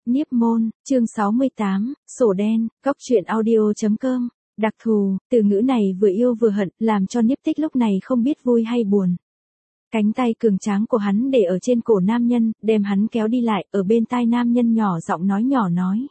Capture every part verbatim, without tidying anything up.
Niếp môn, chương sáu mươi tám, sổ đen, góc truyện audio.com. Đặc thù, từ ngữ này vừa yêu vừa hận, làm cho Niếp Tích lúc này không biết vui hay buồn. Cánh tay cường tráng của hắn để ở trên cổ nam nhân, đem hắn kéo đi lại, ở bên tai nam nhân nhỏ giọng nói nhỏ nói.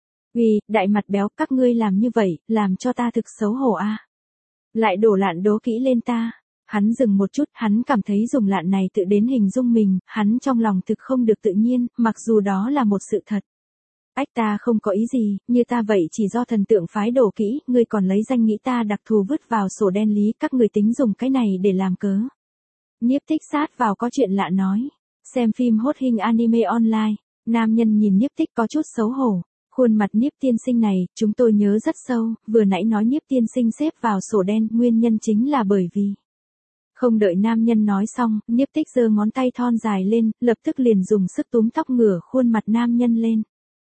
Vì, đại mặt béo, các ngươi làm như vậy, làm cho ta thực xấu hổ a. À. Lại đổ lạn đố kỹ lên ta. Hắn dừng một chút, hắn cảm thấy dùng lạn này tự đến hình dung mình, hắn trong lòng thực không được tự nhiên, mặc dù đó là một sự thật. Ách ta không có ý gì, như ta vậy chỉ do thần tượng phái đổ kỹ, ngươi còn lấy danh nghĩ ta đặc thù vứt vào sổ đen lý, các người tính dùng cái này để làm cớ. Niếp Tích sát vào có chuyện lạ nói. Xem phim hot hình anime online, nam nhân nhìn Niếp Tích có chút xấu hổ. Khuôn mặt Niếp tiên sinh này, chúng tôi nhớ rất sâu, vừa nãy nói Niếp tiên sinh xếp vào sổ đen, nguyên nhân chính là bởi vì. Không đợi nam nhân nói xong, Niếp Tích giơ ngón tay thon dài lên, lập tức liền dùng sức túm tóc ngửa khuôn mặt nam nhân lên.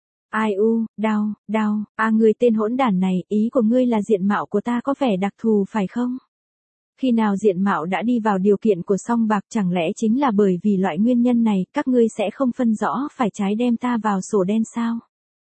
Ai u, đau, đau, à người tên hỗn đản này, ý của ngươi là diện mạo của ta có vẻ đặc thù phải không? Khi nào diện mạo đã đi vào điều kiện của song bạc chẳng lẽ chính là bởi vì loại nguyên nhân này, các ngươi sẽ không phân rõ phải trái đem ta vào sổ đen sao?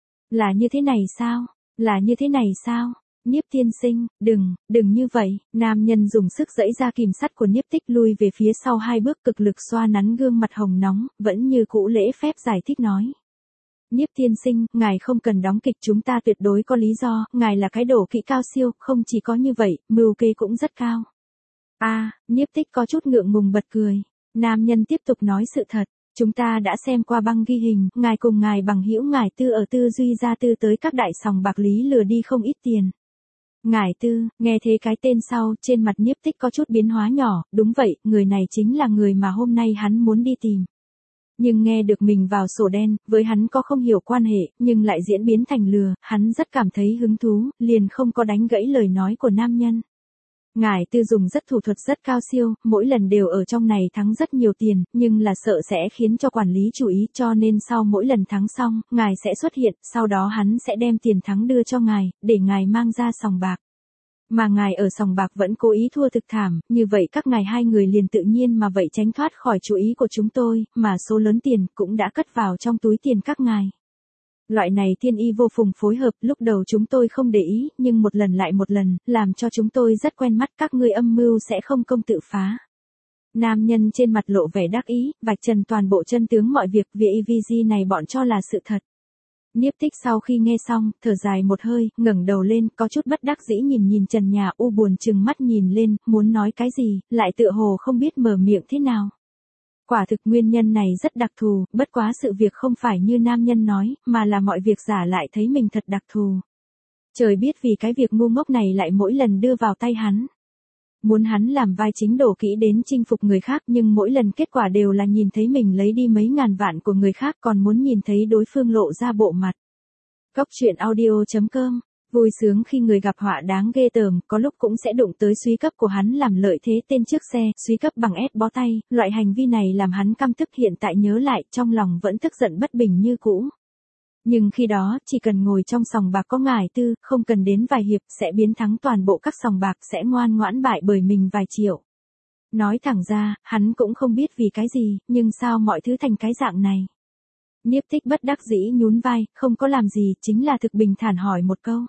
Là như thế này sao? Là như thế này sao? Niếp tiên sinh, đừng, đừng như vậy, nam nhân dùng sức giãy ra kìm sắt của Niếp Tích lui về phía sau hai bước cực lực xoa nắn gương mặt hồng nóng, vẫn như cũ lễ phép giải thích nói. Niếp tiên sinh, ngài không cần đóng kịch chúng ta tuyệt đối có lý do, ngài là cái đổ kỹ cao siêu, không chỉ có như vậy, mưu kế cũng rất cao. A, à, Niếp Tích có chút ngượng ngùng bật cười, nam nhân tiếp tục nói sự thật. Chúng ta đã xem qua băng ghi hình, ngài cùng ngài bằng hữu ngài Tư ở Tư Duy gia Tư tới các đại sòng bạc lý lừa đi không ít tiền. Ngài Tư, nghe thế cái tên sau, trên mặt Niếp Tích có chút biến hóa nhỏ, đúng vậy, người này chính là người mà hôm nay hắn muốn đi tìm. Nhưng nghe được mình vào sổ đen, với hắn có không hiểu quan hệ, nhưng lại diễn biến thành lừa, hắn rất cảm thấy hứng thú, liền không có đánh gãy lời nói của nam nhân. Ngài Tư dùng rất thủ thuật rất cao siêu, mỗi lần đều ở trong này thắng rất nhiều tiền, nhưng là sợ sẽ khiến cho quản lý chú ý cho nên sau mỗi lần thắng xong, ngài sẽ xuất hiện, sau đó hắn sẽ đem tiền thắng đưa cho ngài, để ngài mang ra sòng bạc. Mà ngài ở sòng bạc vẫn cố ý thua thực thảm, như vậy các ngài hai người liền tự nhiên mà vậy tránh thoát khỏi chú ý của chúng tôi, mà số lớn tiền cũng đã cất vào trong túi tiền các ngài. Loại này thiên y vô phùng phối hợp, lúc đầu chúng tôi không để ý, nhưng một lần lại một lần, làm cho chúng tôi rất quen mắt, các ngươi âm mưu sẽ không công tự phá. Nam nhân trên mặt lộ vẻ đắc ý, vạch trần toàn bộ chân tướng mọi việc, việc e vê giê này bọn cho là sự thật. Niếp Tích sau khi nghe xong, thở dài một hơi, ngẩng đầu lên, có chút bất đắc dĩ nhìn nhìn trần nhà u buồn chừng mắt nhìn lên, muốn nói cái gì, lại tựa hồ không biết mở miệng thế nào. Quả thực nguyên nhân này rất đặc thù, bất quá sự việc không phải như nam nhân nói, mà là mọi việc giả lại thấy mình thật đặc thù. Trời biết vì cái việc ngu ngốc này lại mỗi lần đưa vào tay hắn. Muốn hắn làm vai chính đổ kỹ đến chinh phục người khác nhưng mỗi lần kết quả đều là nhìn thấy mình lấy đi mấy ngàn vạn của người khác còn muốn nhìn thấy đối phương lộ ra bộ mặt. Góc truyện audio.com. Vui sướng khi người gặp họa đáng ghê tởm, có lúc cũng sẽ đụng tới suy cấp của hắn làm lợi thế tên trước xe, suy cấp bằng ép bó tay, loại hành vi này làm hắn căm tức hiện tại nhớ lại, trong lòng vẫn tức giận bất bình như cũ. Nhưng khi đó, chỉ cần ngồi trong sòng bạc có ngài Tư, không cần đến vài hiệp, sẽ biến thắng toàn bộ các sòng bạc, sẽ ngoan ngoãn bại bởi mình vài triệu. Nói thẳng ra, hắn cũng không biết vì cái gì, nhưng sao mọi thứ thành cái dạng này. Niếp Tích bất đắc dĩ nhún vai, không có làm gì, chính là thực bình thản hỏi một câu.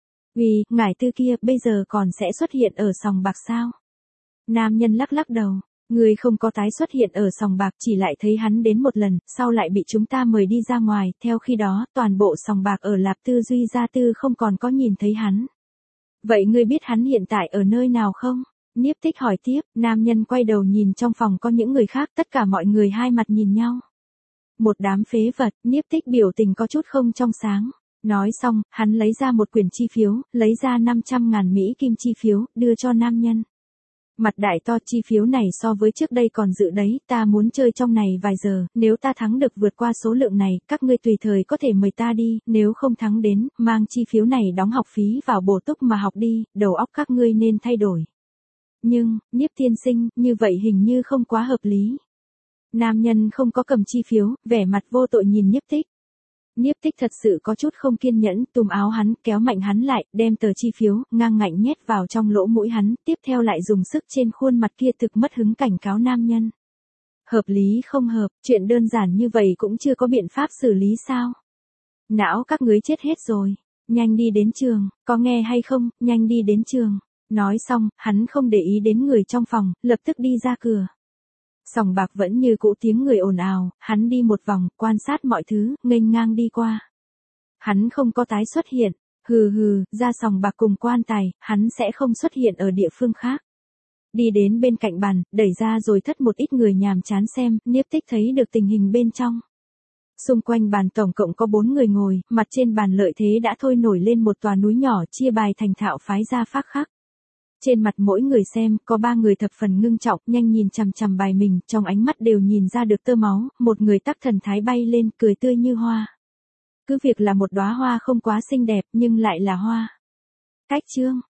Vì, ngài Tư kia, bây giờ còn sẽ xuất hiện ở sòng bạc sao? Nam nhân lắc lắc đầu, người không có tái xuất hiện ở sòng bạc, chỉ lại thấy hắn đến một lần, sau lại bị chúng ta mời đi ra ngoài, theo khi đó, toàn bộ sòng bạc ở Lạp Tư Duy gia Tư không còn có nhìn thấy hắn. Vậy ngươi biết hắn hiện tại ở nơi nào không? Niếp Tích hỏi tiếp, nam nhân quay đầu nhìn trong phòng có những người khác, tất cả mọi người hai mặt nhìn nhau. Một đám phế vật, Niếp Tích biểu tình có chút không trong sáng. Nói xong, hắn lấy ra một quyển chi phiếu, lấy ra năm trăm ngàn Mỹ kim chi phiếu, đưa cho nam nhân. Mặt đại to chi phiếu này so với trước đây còn dự đấy, ta muốn chơi trong này vài giờ, nếu ta thắng được vượt qua số lượng này, các ngươi tùy thời có thể mời ta đi, nếu không thắng đến, mang chi phiếu này đóng học phí vào bổ túc mà học đi, đầu óc các ngươi nên thay đổi. Nhưng, Niếp tiên sinh, như vậy hình như không quá hợp lý. Nam nhân không có cầm chi phiếu, vẻ mặt vô tội nhìn Niếp Tích. Niếp Tích thật sự có chút không kiên nhẫn, túm áo hắn, kéo mạnh hắn lại, đem tờ chi phiếu, ngang ngạnh nhét vào trong lỗ mũi hắn, tiếp theo lại dùng sức trên khuôn mặt kia thực mất hứng cảnh cáo nam nhân. Hợp lý không hợp, chuyện đơn giản như vậy cũng chưa có biện pháp xử lý sao? Não các ngươi chết hết rồi. Nhanh đi đến trường, có nghe hay không, nhanh đi đến trường. Nói xong, hắn không để ý đến người trong phòng, lập tức đi ra cửa. Sòng bạc vẫn như cũ tiếng người ồn ào, hắn đi một vòng, quan sát mọi thứ, nghênh ngang đi qua. Hắn không có tái xuất hiện, hừ hừ, ra sòng bạc cùng quan tài, hắn sẽ không xuất hiện ở địa phương khác. Đi đến bên cạnh bàn, đẩy ra rồi thất một ít người nhàm chán xem, Niếp Tích thấy được tình hình bên trong. Xung quanh bàn tổng cộng có bốn người ngồi, mặt trên bàn lợi thế đã thôi nổi lên một tòa núi nhỏ chia bài thành thạo phái gia phác khác. Trên mặt mỗi người xem, có ba người thập phần ngưng trọng, nhanh nhìn chằm chằm bài mình, trong ánh mắt đều nhìn ra được tơ máu, một người tắc thần thái bay lên, cười tươi như hoa. Cứ việc là một đóa hoa không quá xinh đẹp, nhưng lại là hoa. Cách chương